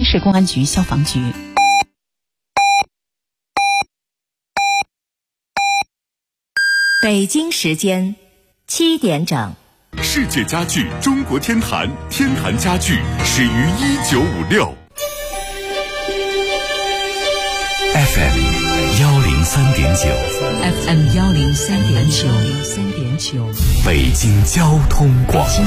市公安局消防局。 北京时间7点整。 世界家具中国天坛，天坛家具始于1956。FM 103.9 103.9 北京交通广播。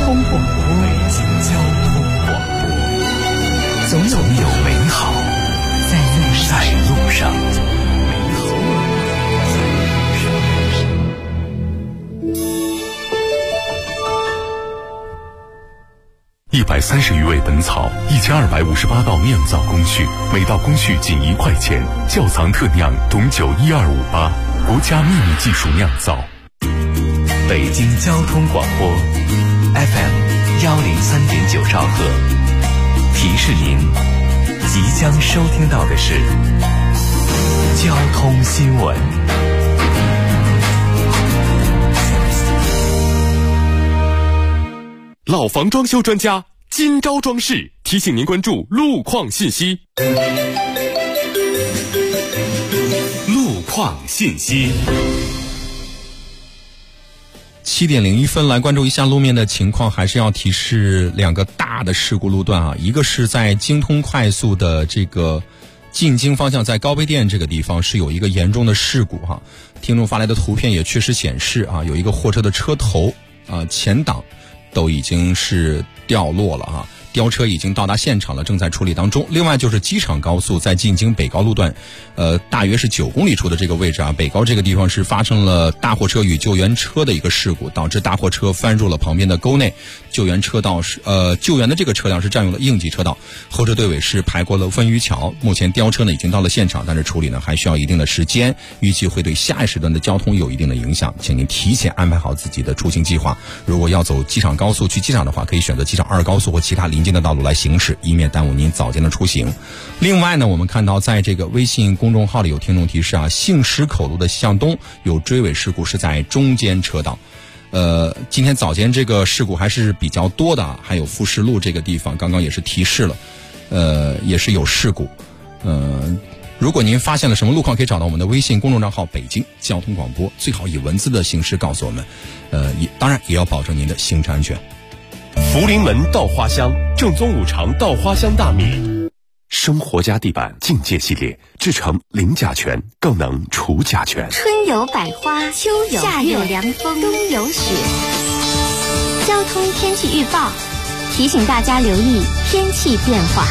总有美好在路上。130余味本草，1258道酿造工序，每道工序仅1块钱。窖藏特酿董酒1258，国家秘密技术酿造。北京交通广播 FM 103.9兆赫，提示您即将收听到的是交通新闻。老房装修专家金招装饰提醒您关注路况信息。路况信息。 7点01分，来关注一下路面的情况，还是要提示2个大的事故路段啊，一个是在京通快速的这个进京方向，在高碑店这个地方是有一个严重的事故哈，听众发来的图片也确实显示啊，有一个货车的车头前挡都已经是掉落了啊，吊车已经到达现场了，正在处理当中。另外就是机场高速在进京北高路段，大约是9公里处的这个位置啊，北高这个地方是发生了大货车与救援车的一个事故，导致大货车翻入了旁边的沟内，救援的这个车辆是占用了应急车道，后车队尾是排过了分余桥。目前吊车呢已经到了现场，但是处理呢还需要一定的时间，预计会对下一时段的交通有一定的影响，请您提前安排好自己的出行计划。如果要走机场高速去机场的话，可以选择机场2高速或其他临近的道路来行驶，以免耽误您早间的出行。另外呢，我们看到在这个微信公众号里有听众提示啊，杏石口路的向东有追尾事故，是在中间车道。今天早间这个事故还是比较多的啊，还有富士路这个地方刚刚也是提示了，也是有事故。如果您发现了什么路况，可以找到我们的微信公众账号北京交通广播，最好以文字的形式告诉我们，当然也要保证您的行车安全。 福临门稻花香，正宗5常稻花香大米，生活家地板境界系列，制成零甲醛，更能除甲醛。 春有百花，秋有夏有凉风，冬有雪。交通天气预报提醒大家留意天气变化。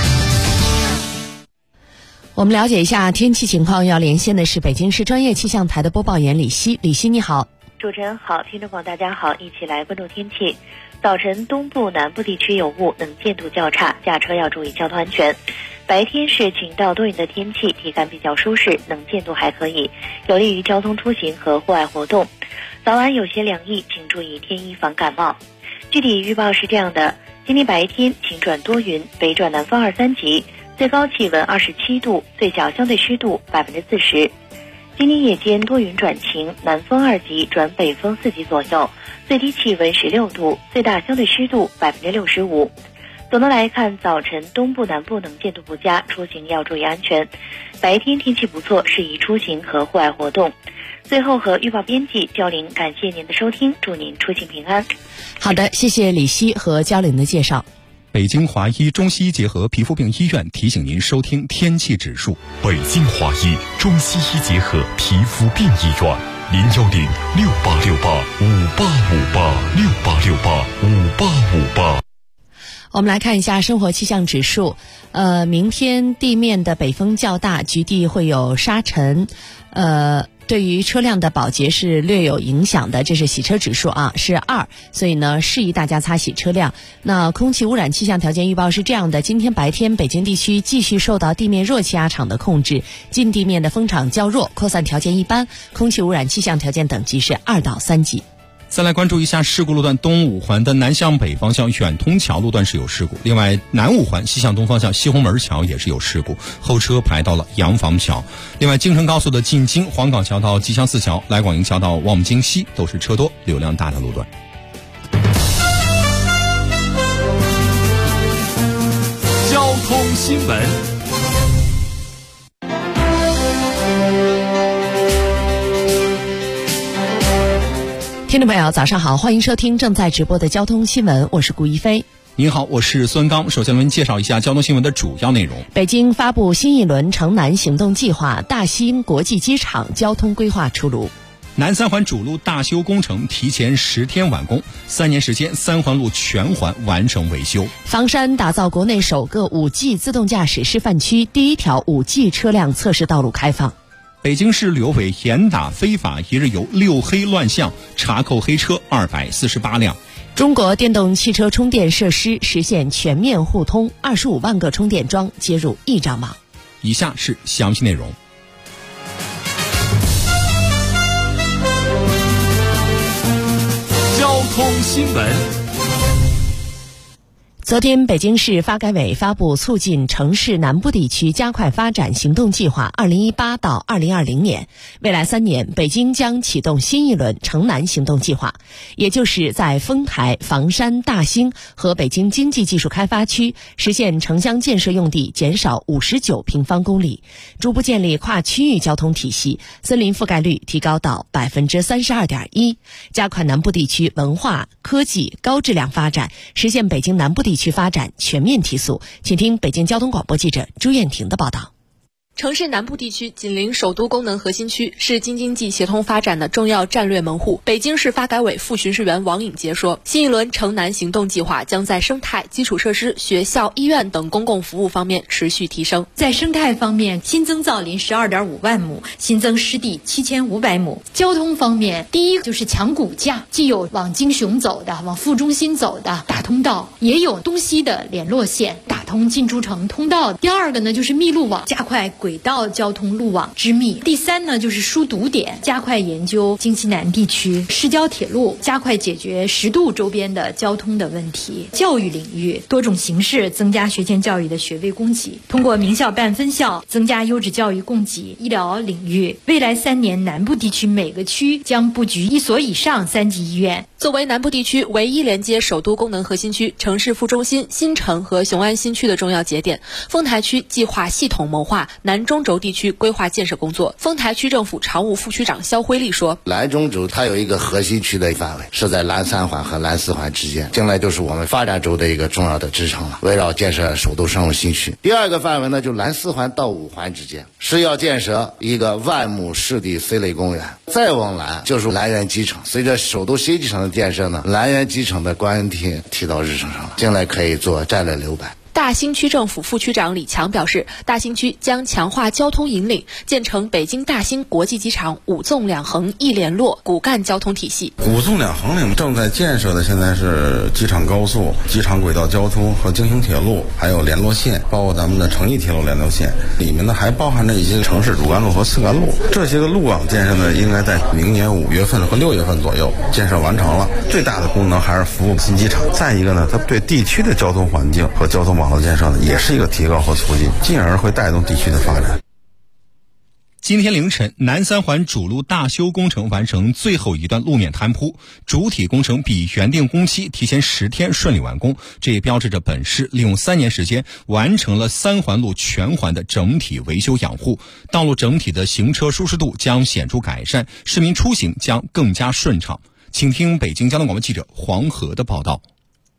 我们了解一下天气情况，要连线的是北京市专业气象台的播报员李希。李希你好。 主持人好，听众朋友大家好，一起来关注天气。早晨东部南部地区有雾，能见度较差，驾车要注意交通安全。白天是晴到多云的天气，体感比较舒适，能见度还可以，有利于交通出行和户外活动。早晚有些凉意，请注意添衣防感冒。具体预报是这样的：今天白天晴转多云，北转南风2、3级，最高气温27度，最小相对湿度40%。今天夜间多云转晴，南风2级转北风4级左右，最低气温16度，最大相对湿度65%。总的来看，早晨东部南部能见度不佳，出行要注意安全。白天天气不错，适宜出行和户外活动。最后和预报编辑焦玲感谢您的收听，祝您出行平安。 好的，谢谢李希和焦玲的介绍。 北京华医中西医结合皮肤病医院提醒您收听天气指数。 北京华医中西医结合皮肤病医院，0106868585858，68685858。 我们来看一下生活气象指数。明天地面的北风较大，局地会有沙尘，对于车辆的保洁是略有影响的，这是洗车指数啊，是2，所以呢适宜大家擦洗车辆。那空气污染气象条件预报是这样的：今天白天北京地区继续受到地面热气压场的控制，近地面的风场较弱，扩散条件一般，空气污染气象条件等级是2到3级。 再来关注一下事故路段，东五环的南向北方向远通桥路段是有事故，另外南五环西向东方向西红门桥也是有事故，后车排到了洋房桥。另外京承高速的进京黄岗桥到吉祥寺桥、来广营桥到望京西都是车多流量大的路段。 交通新闻。 听众朋友早上好，欢迎收听正在直播的交通新闻，我是顾一飞。 您好，我是孙刚。首先为您介绍一下交通新闻的主要内容。 北京发布新一轮城南行动计划，大兴国际机场交通规划出炉。 南三环主路大修工程提前10天完工，3年时间三环路全环完成维修。 房山打造国内首个 5G 自动驾驶示范区，第一条 5G 车辆测试道路开放。 北京市旅游委严打非法一日游6黑乱象，查扣黑车248辆。 中国电动汽车充电设施实现全面互通，25万个充电桩接入一张网。 以下是详细内容。 交通新闻。 昨天，北京市发改委发布促进城市南部地区加快发展行动计划2018到2020年，未来3年，北京将启动新一轮城南行动计划，也就是在丰台、房山、大兴和北京经济技术开发区实现城乡建设用地减少59平方公里，逐步建立跨区域交通体系，森林覆盖率提高到32.1%，加快南部地区文化、科技、高质量发展，实现北京南部地区发展全面提速。请听北京交通广播记者朱艳婷的报道。 城市南部地区紧邻首都功能核心区，是京津冀协同发展的重要战略门户。北京市发改委副巡视员王颖杰说，新一轮城南行动计划将在生态、基础设施、学校、医院等公共服务方面持续提升。 在生态方面，新增造林12.5万亩，新增湿地7500亩。交通方面，第一就是强骨架，既有往京雄走的、往副中心走的大通道，也有东西的联络线，打通进出城通道。第二个呢，就是密路网，加快轨道交通路网之密。第三呢，就是疏堵点，加快研究京西南地区市郊铁路，加快解决10渡周边的交通的问题。教育领域，多种形式增加学前教育的学位供给，通过名校办分校增加优质教育供给。医疗领域，未来3年南部地区每个区将布局1所以上3级医院。 作为南部地区唯一连接首都功能核心区、城市副中心新城和雄安新区的重要节点，丰台区计划系统谋划南中轴地区规划建设工作。丰台区政府常务副区长肖辉立说， 南中轴它有一个核心区的范围，是在南三环和南四环之间，将来就是我们发展轴的一个重要的支撑了，围绕建设首都生物新区。第二个范围呢，就南四环到5环之间，是要建设一个万亩湿地 C 类公园。再往南就是南苑机场，随着首都新机场的建设呢，南苑机场的关停提到日程上了，将来可以做战略留白。 大兴区政府副区长李强表示，大兴区将强化交通引领，建成北京大兴国际机场5纵2横1联络骨干交通体系。 5纵2横里正在建设的现在是机场高速、机场轨道交通和京行铁路，还有联络线，包括咱们的城义铁路联络线，里面呢还包含着一些城市主干路和次干路。这些个路网建设呢，应该在明年5月份和6月份左右建设完成了。最大的功能还是服务新机场。再一个呢，它对地区的交通环境和交通网络建设呢，也是一个提高和促进，进而会带动地区的发展。 今天凌晨，南三环主路大修工程完成最后一段路面摊铺，主体工程比原定工期提前10天顺利完工，这也标志着本市利用3年时间完成了3环路全环的整体维修养护，道路整体的行车舒适度将显著改善，市民出行将更加顺畅。请听北京交通广播记者黄河的报道。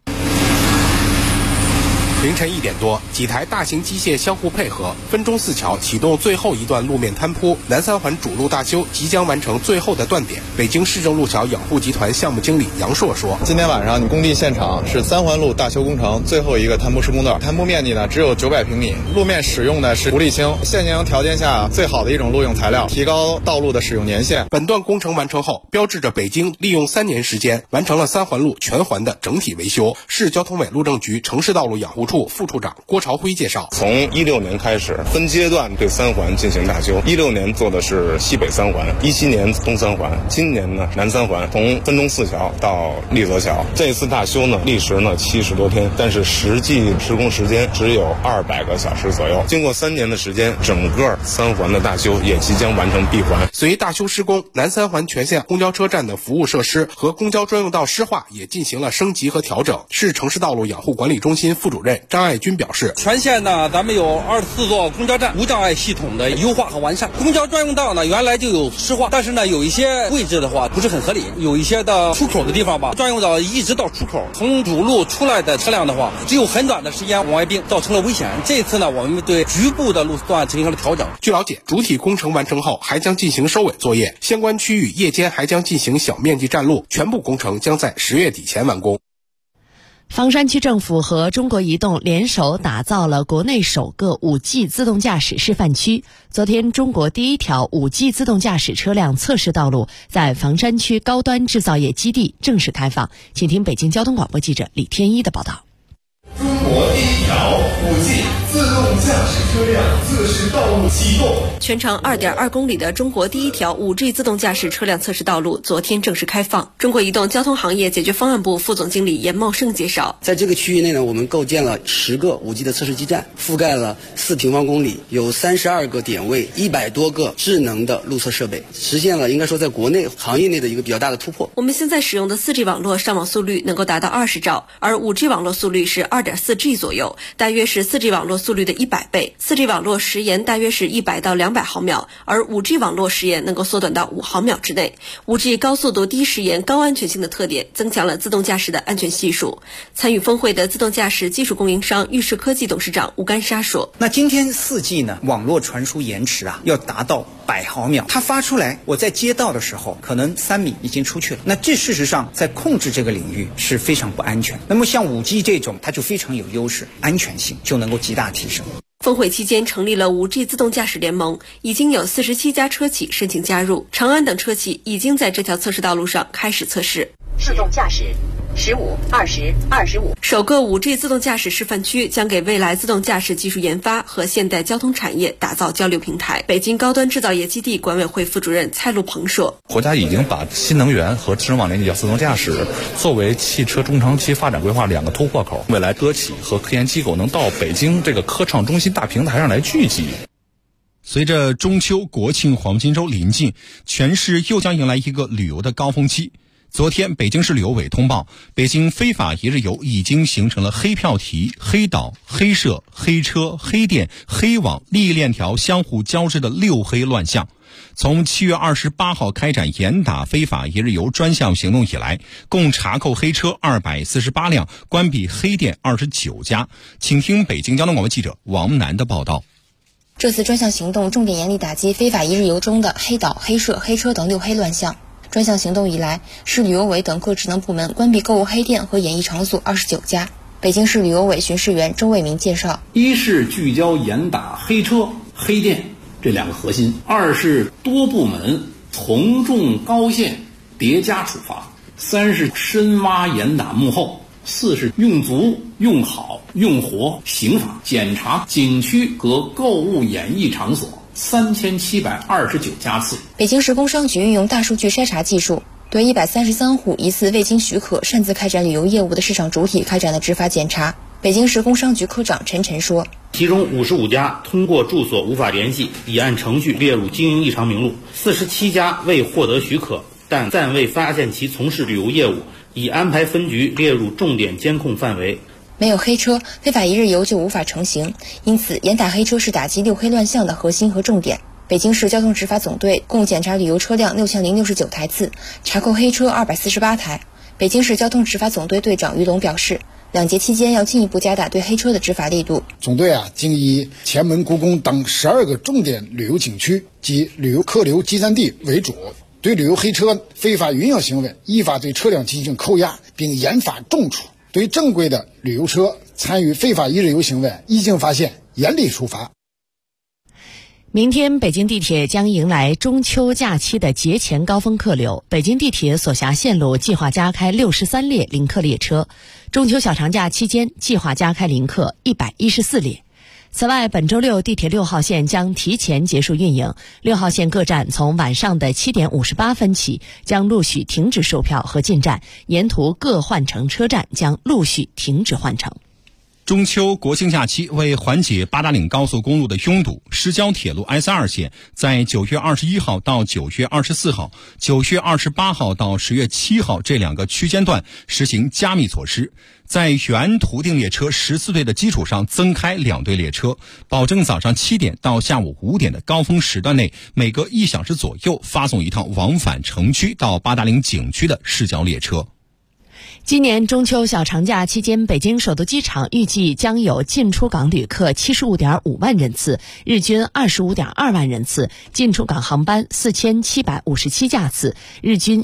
凌晨1点多，几台大型机械相互配合，分钟4桥启动最后一段路面摊铺，南三环主路大修即将完成最后的断点。北京市政路桥养护集团项目经理杨硕说， 今天晚上工地现场是3环路大修工程最后一个摊铺施工段，摊铺面积呢只有900平米，路面使用的是砾青，现营条件下最好的一种路用材料，提高道路的使用年限。 本段工程完成后，标志着北京利用3年时间完成了3环路全环的整体维修。市交通委路政局城市道路养护处副处长郭朝辉介绍， 从16年开始分阶段对3环进行大修，16年做的是西北3环，17年东3环，今年呢南3环，从分钟4桥到立泽桥。这次大修呢历时呢70多天，但是实际施工时间只有200个小时左右。经过3年的时间，整个3环的大修也即将完成闭环。 随大修施工，南3环全线公交车站的服务设施和公交专用道施化也进行了升级和调整。市城市道路养护管理中心副主任员张爱军表示， 全线呢，咱们有24座公交站无障碍系统的优化和完善。公交专用道呢，原来就有湿化，但是呢，有一些位置的话不是很合理，有一些的出口的地方吧，专用道一直到出口，从主路出来的车辆的话，只有很短的时间往外并，造成了危险。这次呢，我们对局部的路段进行了调整。 据了解，主体工程完成后还将进行收尾作业，相关区域夜间还将进行小面积占路，全部工程将在10月底前完工。 房山区政府和中国移动联手打造了国内首个 5G 自动驾驶示范区。昨天，中国第一条 5G 自动驾驶车辆测试道路在房山区高端制造业基地正式开放。请听北京交通广播记者李天一的报道。 中国第一条 5G 自动驾驶车辆测试道路启动。 全长2.2公里的中国第一条 5G 自动驾驶车辆测试道路昨天正式开放。中国移动交通行业解决方案部副总经理严茂胜介绍， 在这个区域内呢，我们构建了10个 5G 的测试基站，覆盖了4平方公里，有32个点位，100多个智能的路测设备，实现了应该说在国内行业内的一个比较大的突破。 我们现在使用的 4G 网络上网速率能够达到20兆，而 5G 网络速率是2.4G 左右，大约是 4G 网络速率的100倍。4G 网络时延大约是100到200毫秒，而 5G 网络时延能够缩短到5毫秒之内。5G 高速度、低时延、高安全性的特点，增强了自动驾驶的安全系数。参与峰会的自动驾驶技术供应商裕士科技董事长吴干沙说：“ 那今天4G 呢，网络传输延迟要达到100毫秒，它发出来，我在接到的时候，可能3米已经出去了。那这事实上在控制这个领域是非常不安全。那么像 5G 这种，它就非常有优势，安全性就能够极大提升。” 峰会期间成立了 5G 自动驾驶联盟，已经有47家车企申请加入，长安等车企已经在这条测试道路上开始测试。 自动驾驶15、20、25。 首个 5G 自动驾驶示范区将给未来自动驾驶技术研发和现代交通产业打造交流平台。北京高端制造业基地管委会副主任蔡路鹏说：“ 国家已经把新能源和智能网联机自动驾驶作为汽车中长期发展规划2个突破口，未来车企和科研机构能到北京这个科创中心大平台上来聚集。” 随着中秋、国庆黄金周临近，全市又将迎来一个旅游的高峰期。昨天，北京市旅游委通报，北京非法一日游已经形成了黑票题、黑岛、黑社、黑车、黑店、黑网历链条相互交织的6黑乱象。从7月28号开展严打非法一日游专项行动以来，共查扣黑车248辆，关闭黑店29家。请听北京交通广播记者王楠的报道。 这次专项行动重点严厉打击非法一日游中的黑岛、黑社、黑车等6黑乱象。专项行动以来，市旅游委等各职能部门关闭购物黑店和演艺场所29家。北京市旅游委巡视员周卫民介绍： 一是聚焦严打黑车、黑店这2个核心；二是多部门从重高限叠加处罚；三是深挖严打幕后；四是用足、用好、用活刑法检查景区和购物演艺场所3729家次。 北京市工商局运用大数据筛查技术，对133户疑似未经许可擅自开展旅游业务的市场主体开展了执法检查。北京市工商局科长陈晨说， 其中55家通过住所无法联系，已按程序列入经营异常名录；47家未获得许可，但暂未发现其从事旅游业务，已安排分局列入重点监控范围。 没有黑车，非法一日游就无法成型，因此严打黑车是打击6黑乱象的核心和重点。北京市交通执法总队共检查旅游车辆6069台次，查扣黑车248台。北京市交通执法总队队长于龙表示，2节期间要进一步加大对黑车的执法力度。 总队经以前门、故宫等12个重点旅游景区及旅游客流集散地为主，对旅游黑车非法运营行为依法对车辆进行扣押，并严罚重处。对正规的旅游车参与非法一日游行为，一经发现严厉处罚。 明天北京地铁将迎来中秋假期的节前高峰客流，北京地铁所辖线路计划加开63列临客列车，中秋小长假期间计划加开临客114列。此外，本周六地铁6号线将提前结束运营，6号线各站从晚上的7点58分起将陆续停止售票和进站，沿途各换乘车站将陆续停止换乘。 中秋国庆假期，为缓解八达岭高速公路的拥堵，市郊铁路 S2 线在9月21号到9月24号、9月28号到10月7号这2个区间段实行加密措施，在原途定列车14对的基础上增开2对列车，保证早上7点到下午5点的高峰时段内，每隔1小时左右发送一趟往返城区到八达岭景区的市郊列车。 今年中秋小长假期间，北京首都机场预计将有进出港旅客75.5万人次，日均25.2万人次，进出港航班4757架次，日均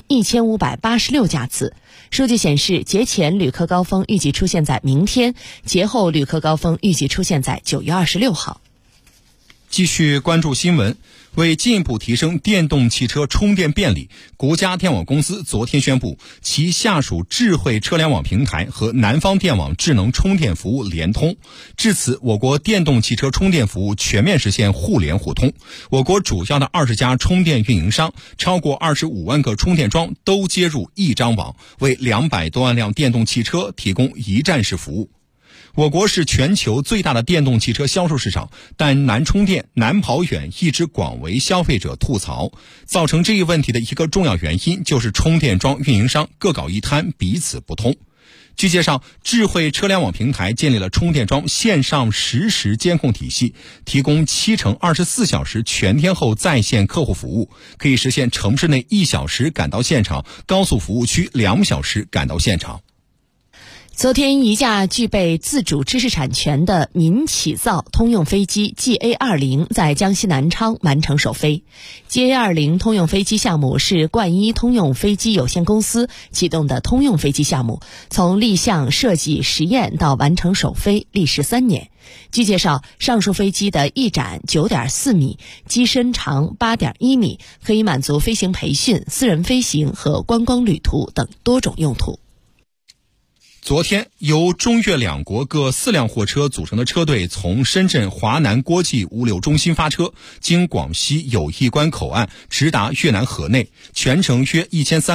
1586架次。数据显示，节前旅客高峰预计出现在明天，节后旅客高峰预计出现在9月26号。 继续关注新闻。为进一步提升电动汽车充电便利，国家电网公司昨天宣布，其下属智慧车联网平台和南方电网智能充电服务联通。至此，我国电动汽车充电服务全面实现互联互通。我国主要的20家充电运营商，超过25万个充电桩都接入一张网，为200多万辆电动汽车提供一站式服务。我国是全球最大的电动汽车销售市场，但难充电、难跑远一直广为消费者吐槽。造成这一问题的一个重要原因就是充电桩运营商各搞一摊，彼此不通。据介绍，智慧车联网平台建立了充电桩线上实时监控体系，提供7×24小时全天候在线客户服务，可以实现城市内1小时赶到现场，高速服务区2小时赶到现场。 昨天，一架具备自主知识产权的民企造通用飞机 GA20 在江西南昌完成首飞。GA20 通用飞机项目是冠一通用飞机有限公司启动的通用飞机项目，从立项、设计、实验到完成首飞，历时3年。据介绍，上述飞机的翼展9.4米，机身长8.1米，可以满足飞行培训、私人飞行和观光旅途等多种用途。 昨天，由中越两国各4辆货车组成的车队从深圳华南国际物流中心发车，经广西友谊关口岸直达越南河内，全程约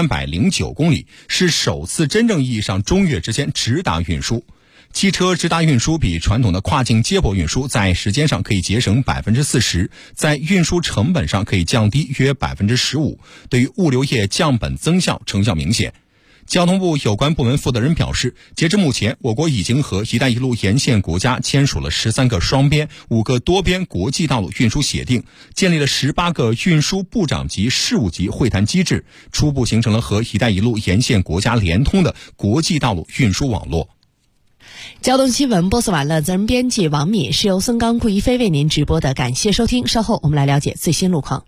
1309公里，是首次真正意义上中越之间直达运输。汽车直达运输比传统的跨境接驳运输在时间上可以节省40%，在运输成本上可以降低约15%，对于物流业降本增效成效明显。交通部有关部门负责人表示，截至目前，我国已经和“一带一路”沿线国家签署了13个双边、5个多边国际道路运输协定，建立了18个运输部长级事务级会谈机制，初步形成了和“一带一路”沿线国家联通的国际道路运输网络。 交通新闻播送完了，责任编辑王敏，是由孙刚、顾一飞为您直播的，感谢收听。稍后我们来了解最新路况。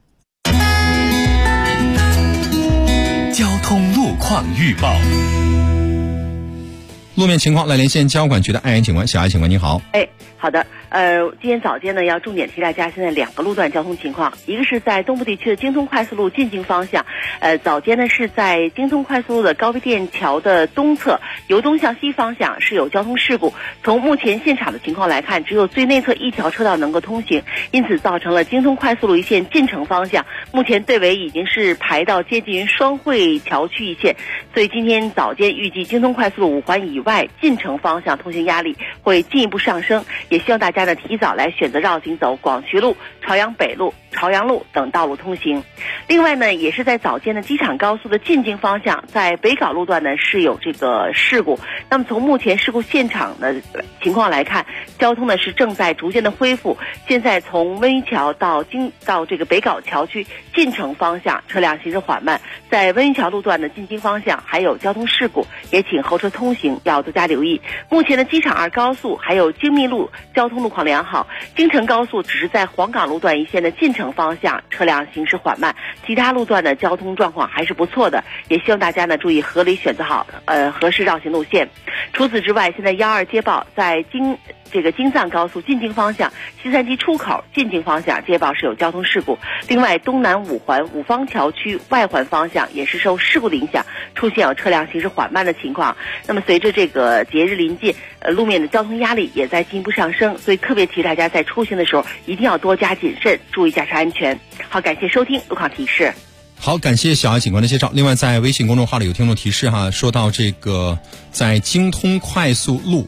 交通路况预报。 路面情况来连线交管局的艾岩警官，小艾警官您好。 好的，今天早间呢要重点提大家现在2个路段交通情况，一个是在东部地区的京通快速路进京方向，早间呢是在京通快速路的高碑店桥的东侧，由东向西方向是有交通事故。从目前现场的情况来看，只有最内侧一条车道能够通行，因此造成了京通快速路一线进城方向目前队尾已经是排到接近双汇桥区一线，所以今天早间预计京通快速路5环以外进城方向通行压力会进一步上升，也希望大家呢提早来选择绕行走广渠路、朝阳北路、朝阳路等道路通行。另外呢，也是在早间的机场高速的进京方向，在北碏路段呢是有这个事故。那么从目前事故现场的情况来看，交通呢是正在逐渐的恢复。现在从温榆桥到这个北碏桥区进城方向车辆行驶缓慢，在温榆桥路段的进京方向还有交通事故，也请后车通行要多加留意。目前的机场2高速还有京密路交通路况良好，京承高速只是在黄岗路段一线的进城方向车辆行驶缓慢，其他路段的交通状况还是不错的，也希望大家呢注意合理选择好合适绕行路线。除此之外，现在12接报在京藏高速进京方向西三旗出口进京方向接报是有交通事故。另外，东南5环五方桥区外环方向也是受事故的影响，出现有车辆行驶缓慢的情况。那么随着这个节日临近，路面的交通压力也在进一步上升，所以特别提大家在出行的时候一定要多加谨慎，注意驾驶安全。好，感谢收听路况提示。 好，感谢小艾警官的介绍。另外，在微信公众号里有听众提示说到这个在京通快速路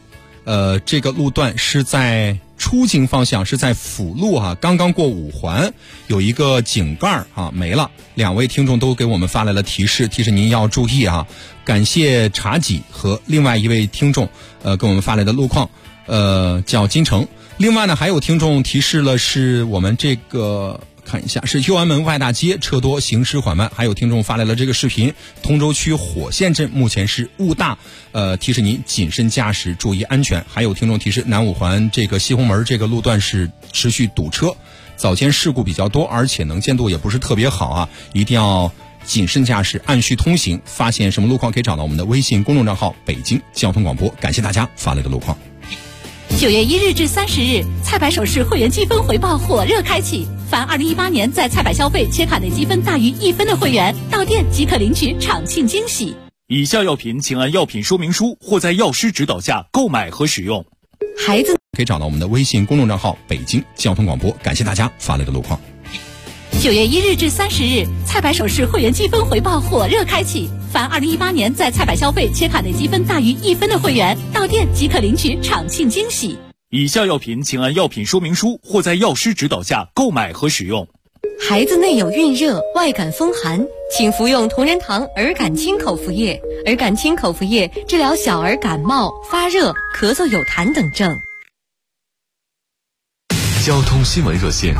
这个路段是在出京方向，是在辅路刚刚过5环，有一个井盖没了。2位听众都给我们发来了提示您要注意感谢茶几和另外一位听众给我们发来的路况，叫金城。另外呢，还有听众提示了，是我们这个看一下，是右安门外大街车多行驶缓慢。还有听众发来了这个视频，通州区火线镇目前是雾大，提示您谨慎驾驶，注意安全。还有听众提示，南5环这个西红门这个路段是持续堵车，早间事故比较多，而且能见度也不是特别好一定要谨慎驾驶，按序通行。发现什么路况可以找到我们的微信公众账号北京交通广播。感谢大家发来的路况。 9月1日至30日，菜百首饰会员积分回报火热开启，凡2018年在菜百消费且卡内积分大于1分的会员，到店即可领取场庆惊喜。 以下药品请按药品说明书或在药师指导下购买和使用。 孩子可以找到我们的微信公众账号北京交通广播。感谢大家发来的路况。 9月1日至30日，菜百首饰会员积分回报火热开启，凡2018年在菜百消费且卡内积分大于1分的会员，到店即可领取场庆惊喜。 以下药品请按药品说明书或在药师指导下购买和使用。 孩子内有孕热、外感风寒，请服用同仁堂儿感清口服液。儿感清口服液治疗小儿感冒、发热、咳嗽有痰等症。 交通新闻热线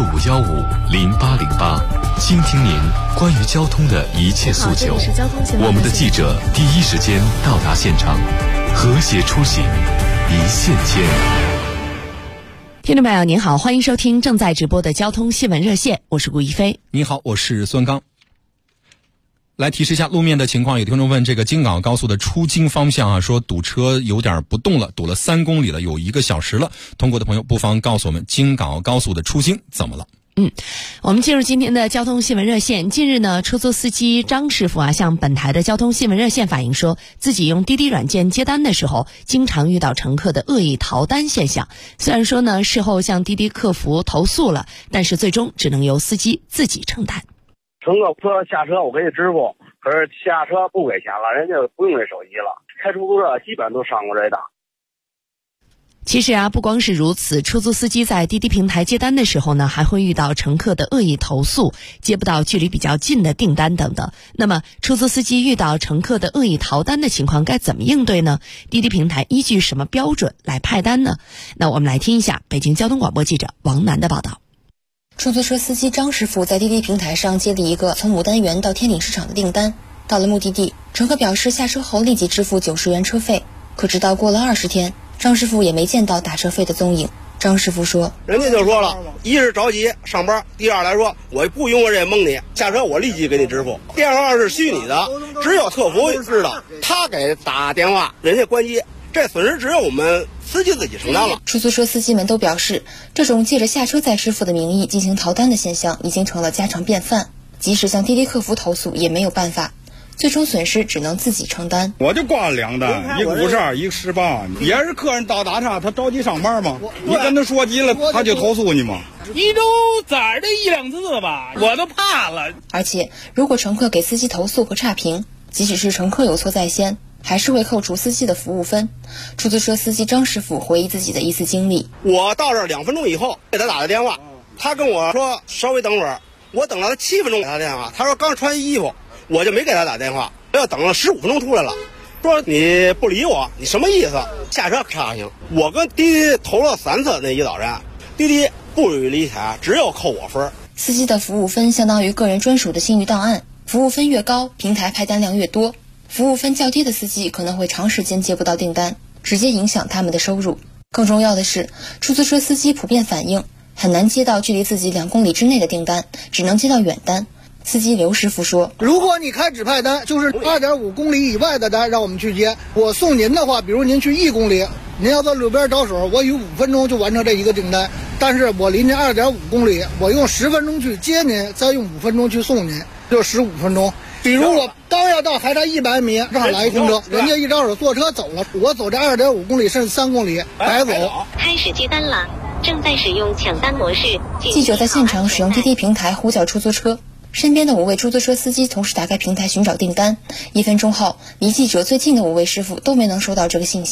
65150808，倾听您关于交通的一切诉求。我们的记者第一时间到达现场，和谐出行，一线牵。 听众朋友您好，欢迎收听正在直播的交通新闻热线，我是顾一飞。 你好，我是孙刚。来提示一下路面的情况，有听众问这个京港高速的出京方向说堵车有点不动了，堵了3公里了，有1个小时了。通过的朋友不妨告诉我们京港高速的出京怎么了。 我们进入今天的交通新闻热线。近日呢，出租司机张师傅向本台的交通新闻热线反映说，自己用滴滴软件接单的时候，经常遇到乘客的恶意逃单现象。虽然说呢，事后向滴滴客服投诉了，但是最终只能由司机自己承担。 乘客说下车我给你支付，可是下车不给钱了，人家不用这手机了。开出租车基本都上过这当。 其实不光是如此，出租司机在滴滴平台接单的时候呢，还会遇到乘客的恶意投诉，接不到距离比较近的订单等等。那么出租司机遇到乘客的恶意逃单的情况该怎么应对呢？滴滴平台依据什么标准来派单呢？那我们来听一下北京交通广播记者王楠的报道。 出租车司机张师傅在滴滴平台上接了一个从牡丹园到天岭市场的订单，到了目的地，乘客表示下车后立即支付90元车费，可直到过了20天，张师傅也没见到打车费的踪影。张师傅说， 人家就说了，一是着急上班，第二来说我不用我这蒙你，下车我立即给你支付，电话是虚拟的，只有客服知道，他给打电话，人家关机，这损失只有我们司机自己承担了。 出租车司机们都表示，这种借着下车再支付的名义进行逃单的现象已经成了家常便饭，即使向滴滴客服投诉也没有办法，最终损失只能自己承担。 我就挂了2单，一个52，一个18，也是客人到打岔，他着急上班嘛，你跟他说急了，他就投诉你嘛。 你都宰这1-2次吧，我都怕了。 而且，如果乘客给司机投诉和差评，即使是乘客有错在先，还是会扣除司机的服务分。出租车司机张师傅回忆自己的一次经历： 我到这2分钟以后给他打的电话，他跟我说稍微等会儿，我等了他7分钟给他电话，他说刚穿衣服，我就没给他打电话，要等了15分钟出来了，说你不理我，你什么意思？下车查行。我跟滴滴投了3次那一早上，滴滴不予理睬，只有扣我分。 司机的服务分相当于个人专属的信誉档案，服务分越高，平台派单量越多。服务分较低的司机可能会长时间接不到订单，直接影响他们的收入。更重要的是，出租车司机普遍反映很难接到距离自己2公里之内的订单，只能接到远单。司机刘师傅说， 如果你开指派单，就是 2.5 公里以外的单让我们去接，我送您的话，比如您去1公里，您要在路边找手，我以5分钟就完成这一个订单，但是我离您 2.5 公里，我用10分钟去接您，再用5分钟去送您，就15分钟。比如我刚要到还差100米，正好来一空车，人家一招手坐车走了，我走这 2.5 公里甚至3公里白走。 开始接单了，正在使用抢单模式。 记者在现场使用滴滴平台呼叫出租车，身边的5位出租车司机同时打开平台寻找订单。1分钟后，离记者最近的5位师傅都没能收到这个信息。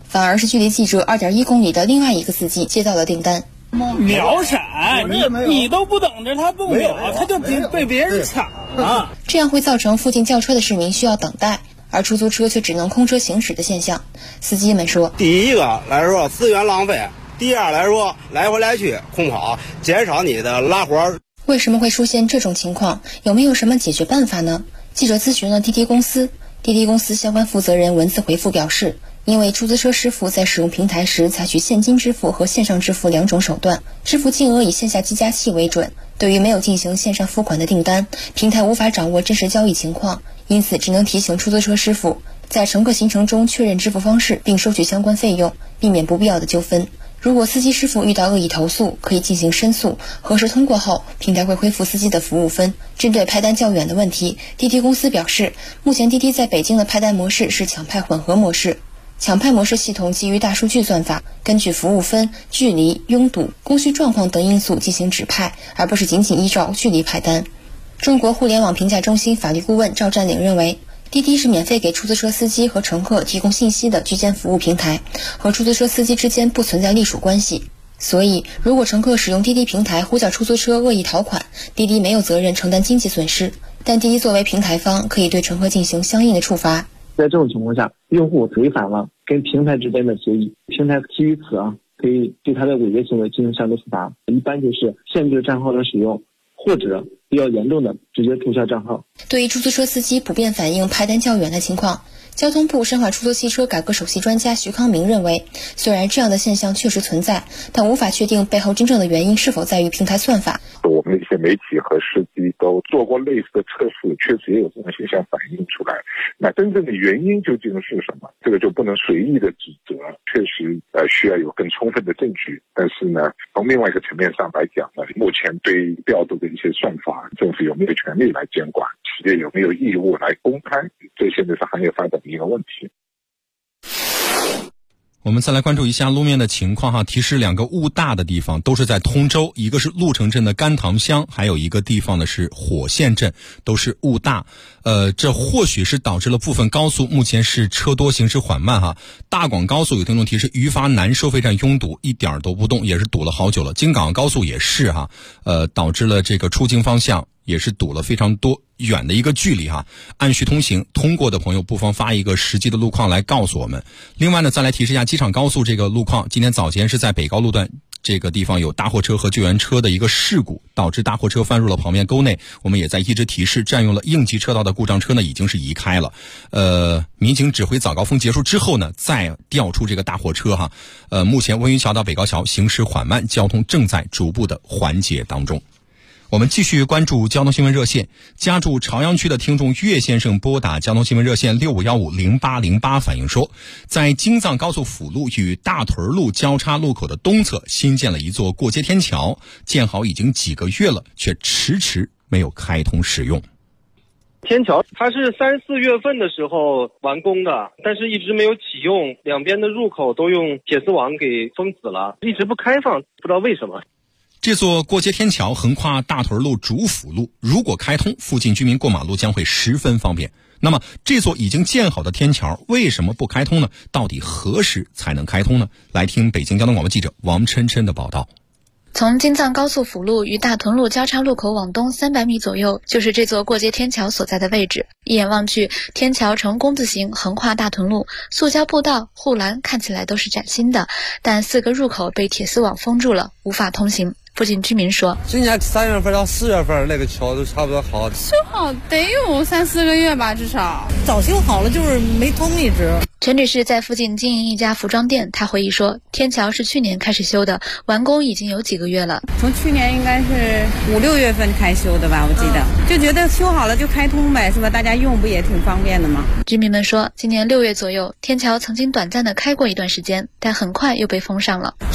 反而是距离记者 2.1 公里的另外一个司机接到了订单。 秒闪，你都不等着他不秒，他就被别人抢了。 这样会造成附近叫车的市民需要等待，而出租车却只能空车行驶的现象。司机们说， 第一个来说资源浪费，第二来说来回来去空跑，减少你的拉活。 为什么会出现这种情况？有没有什么解决办法呢？记者咨询了滴滴公司，滴滴公司相关负责人文字回复表示，因为出租车师傅在使用平台时采取现金支付和线上支付两种手段，支付金额以线下计价器为准，对于没有进行线上付款的订单，平台无法掌握真实交易情况，因此只能提醒出租车师傅在乘客行程中确认支付方式并收取相关费用，避免不必要的纠纷。如果司机师傅遇到恶意投诉，可以进行申诉，核实通过后，平台会恢复司机的服务分。针对派单较远的问题，滴滴公司表示，目前滴滴在北京的派单模式是抢派混合模式。抢派模式系统基于大数据算法，根据服务分、距离、拥堵、供需状况等因素进行指派，而不是仅仅依照距离派单。中国互联网评价中心法律顾问赵占领认为，滴滴是免费给出租车司机和乘客提供信息的居间服务平台，和出租车司机之间不存在隶属关系。所以，如果乘客使用滴滴平台呼叫出租车恶意讨款，滴滴没有责任承担经济损失，但滴滴作为平台方可以对乘客进行相应的处罚。 在这种情况下，用户违反了跟平台之间的协议，平台基于此可以对他的违约行为进行相应处罚，一般就是限制账号的使用，或者比较严重的直接注销账号。 对于出租车司机普遍反映派单较远的情况，交通部深化出租汽车改革首席专家徐康明认为，虽然这样的现象确实存在，但无法确定背后真正的原因是否在于平台算法。 我们的一些媒体和司机都做过类似的测试，确实也有这种现象反映出来。那真正的原因究竟是什么？这个就不能随意的指责，确实需要有更充分的证据。但是呢，从另外一个层面上来讲呢，目前对调度的一些算法，政府有没有权利来监管？企业有没有义务来公开？这现在是行业发展的一个问题。 我们再来关注一下路面的情况提示两个雾大的地方都是在通州，一个是鹿城镇的甘塘乡，还有一个地方呢是火线镇，都是雾大。这或许是导致了部分高速目前是车多行驶缓慢大广高速有听众提示余发南收费站拥堵一点都不动，也是堵了好久了。京港高速也是导致了这个出京方向也是堵了非常多远的一个距离按需通行，通过的朋友不妨发一个实际的路况来告诉我们。另外呢，再来提示一下机场高速这个路况，今天早前是在北高路段这个地方有大货车和救援车的一个事故，导致大货车翻入了旁边沟内，我们也在一直提示，占用了应急车道的故障车呢已经是移开了。民警指挥早高峰结束之后呢，再调出这个大货车目前温榆桥到北高桥行驶缓慢，交通正在逐步的缓解当中。我们继续关注交通新闻热线，家住朝阳区的听众岳先生拨打交通新闻热线65150808反映说，在京藏高速辅路与大屯路交叉路口的东侧新建了一座过街天桥，建好已经几个月了，却迟迟没有开通使用。 天桥它是3、4月份的时候完工的，但是一直没有启用，两边的入口都用铁丝网给封死了，一直不开放，不知道为什么。 这座过街天桥横跨大屯路、主辅路，如果开通，附近居民过马路将会十分方便。那么这座已经建好的天桥为什么不开通呢？到底何时才能开通呢？来听北京交通广播记者王琛琛的报道。 从京藏高速辅路与大屯路交叉路口往东300米左右，就是这座过街天桥所在的位置。一眼望去，天桥呈工字形横跨大屯路，塑胶步道、护栏看起来都是崭新的，但4个入口被铁丝网封住了，无法通行。附近居民说， 今年3月份到4月份那个桥都差不多好， 修好得有3、4个月吧，至少早修好了，就是没通一直。 陈女士在附近经营一家服装店，她回忆说，天桥是去年开始修的，完工已经有几个月了。 从去年应该是5、6月份开修的吧，我记得。就觉得修好了就开通呗，是吧？大家用不也挺方便的吗？ 居民们说，今年6月左右，天桥曾经短暂的开过一段时间，但很快又被封上了。